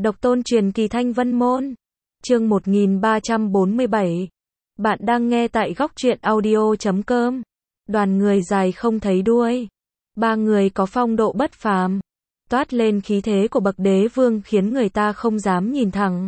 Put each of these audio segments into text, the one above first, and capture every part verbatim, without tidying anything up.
Độc tôn truyền kỳ Thanh Vân Môn. Chương một nghìn ba trăm bốn mươi bảy. Bạn đang nghe tại góc truyện audio chấm com. Đoàn người dài không thấy đuôi. Ba người có phong độ bất phàm, toát lên khí thế của bậc đế vương khiến người ta không dám nhìn thẳng.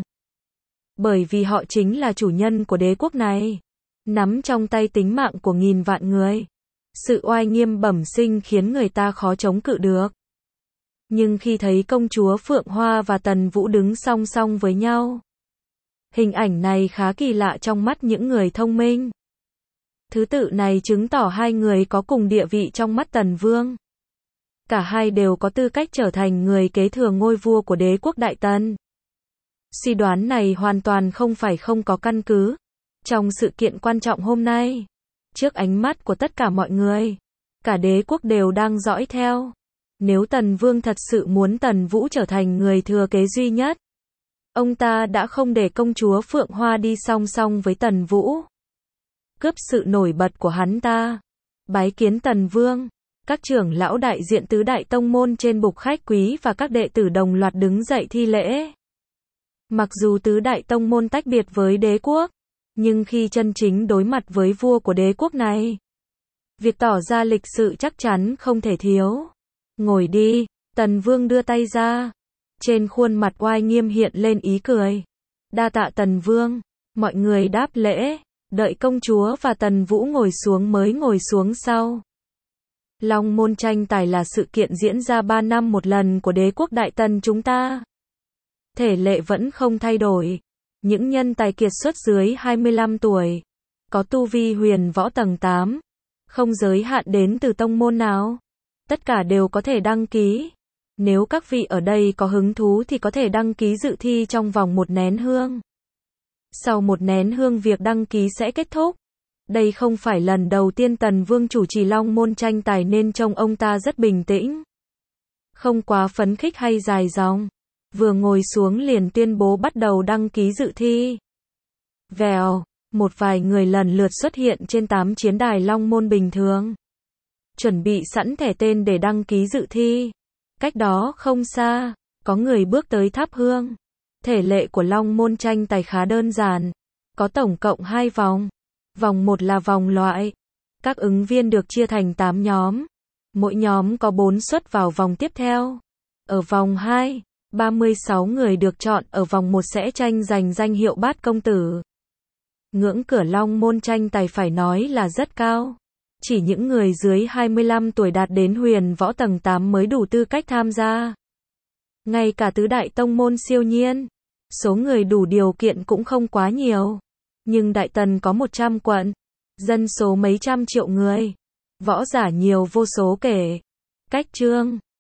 Bởi vì họ chính là chủ nhân của đế quốc này, nắm trong tay tính mạng của nghìn vạn người. Sự oai nghiêm bẩm sinh khiến người ta khó chống cự được. Nhưng khi thấy công chúa Phượng Hoa và Tần Vũ đứng song song với nhau, hình ảnh này khá kỳ lạ trong mắt những người thông minh. Thứ tự này chứng tỏ hai người có cùng địa vị trong mắt Tần Vương. Cả hai đều có tư cách trở thành người kế thừa ngôi vua của đế quốc Đại Tần. Suy đoán này hoàn toàn không phải không có căn cứ. Trong sự kiện quan trọng hôm nay, trước ánh mắt của tất cả mọi người, cả đế quốc đều đang dõi theo. Nếu Tần Vương thật sự muốn Tần Vũ trở thành người thừa kế duy nhất, ông ta đã không để công chúa Phượng Hoa đi song song với Tần Vũ, cướp sự nổi bật của hắn ta. Bái kiến Tần Vương. Các trưởng lão đại diện tứ đại tông môn trên bục khách quý và các đệ tử đồng loạt đứng dậy thi lễ. Mặc dù tứ đại tông môn tách biệt với đế quốc, nhưng khi chân chính đối mặt với vua của đế quốc này, việc tỏ ra lịch sự chắc chắn không thể thiếu. Ngồi đi. Tần Vương đưa tay ra. Trên khuôn mặt oai nghiêm hiện lên ý cười. Đa tạ Tần Vương. Mọi người đáp lễ, đợi công chúa và Tần Vũ ngồi xuống mới ngồi xuống sau. Long môn tranh tài là sự kiện diễn ra ba năm một lần của đế quốc Đại Tần chúng ta. Thể lệ vẫn không thay đổi. Những nhân tài kiệt xuất dưới hai mươi lăm tuổi, có tu vi huyền võ tầng tám, không giới hạn đến từ tông môn nào. Tất cả đều có thể đăng ký. Nếu các vị ở đây có hứng thú thì có thể đăng ký dự thi trong vòng một nén hương. Sau một nén hương việc đăng ký sẽ kết thúc. Đây không phải lần đầu tiên Tần Vương chủ trì Long môn tranh tài nên trông ông ta rất bình tĩnh, không quá phấn khích hay dài dòng. Vừa ngồi xuống liền tuyên bố bắt đầu đăng ký dự thi. Vèo, một vài người lần lượt xuất hiện trên tám chiến đài Long môn bình thường, chuẩn bị sẵn thẻ tên để đăng ký dự thi. Cách đó không xa, có người bước tới thắp hương. Thể lệ của Long môn tranh tài khá đơn giản, có tổng cộng hai vòng. Vòng một là vòng loại. Các ứng viên được chia thành tám nhóm. Mỗi nhóm có bốn suất vào vòng tiếp theo. Ở vòng hai, ba mươi sáu người được chọn ở vòng một sẽ tranh giành danh hiệu bát công tử. Ngưỡng cửa Long môn tranh tài phải nói là rất cao. Chỉ những người dưới hai mươi lăm tuổi đạt đến huyền võ tầng tám mới đủ tư cách tham gia. Ngay cả tứ đại tông môn siêu nhiên, số người đủ điều kiện cũng không quá nhiều. Nhưng Đại Tần có một trăm quận, dân số mấy trăm triệu người, võ giả nhiều vô số kể. Cách chương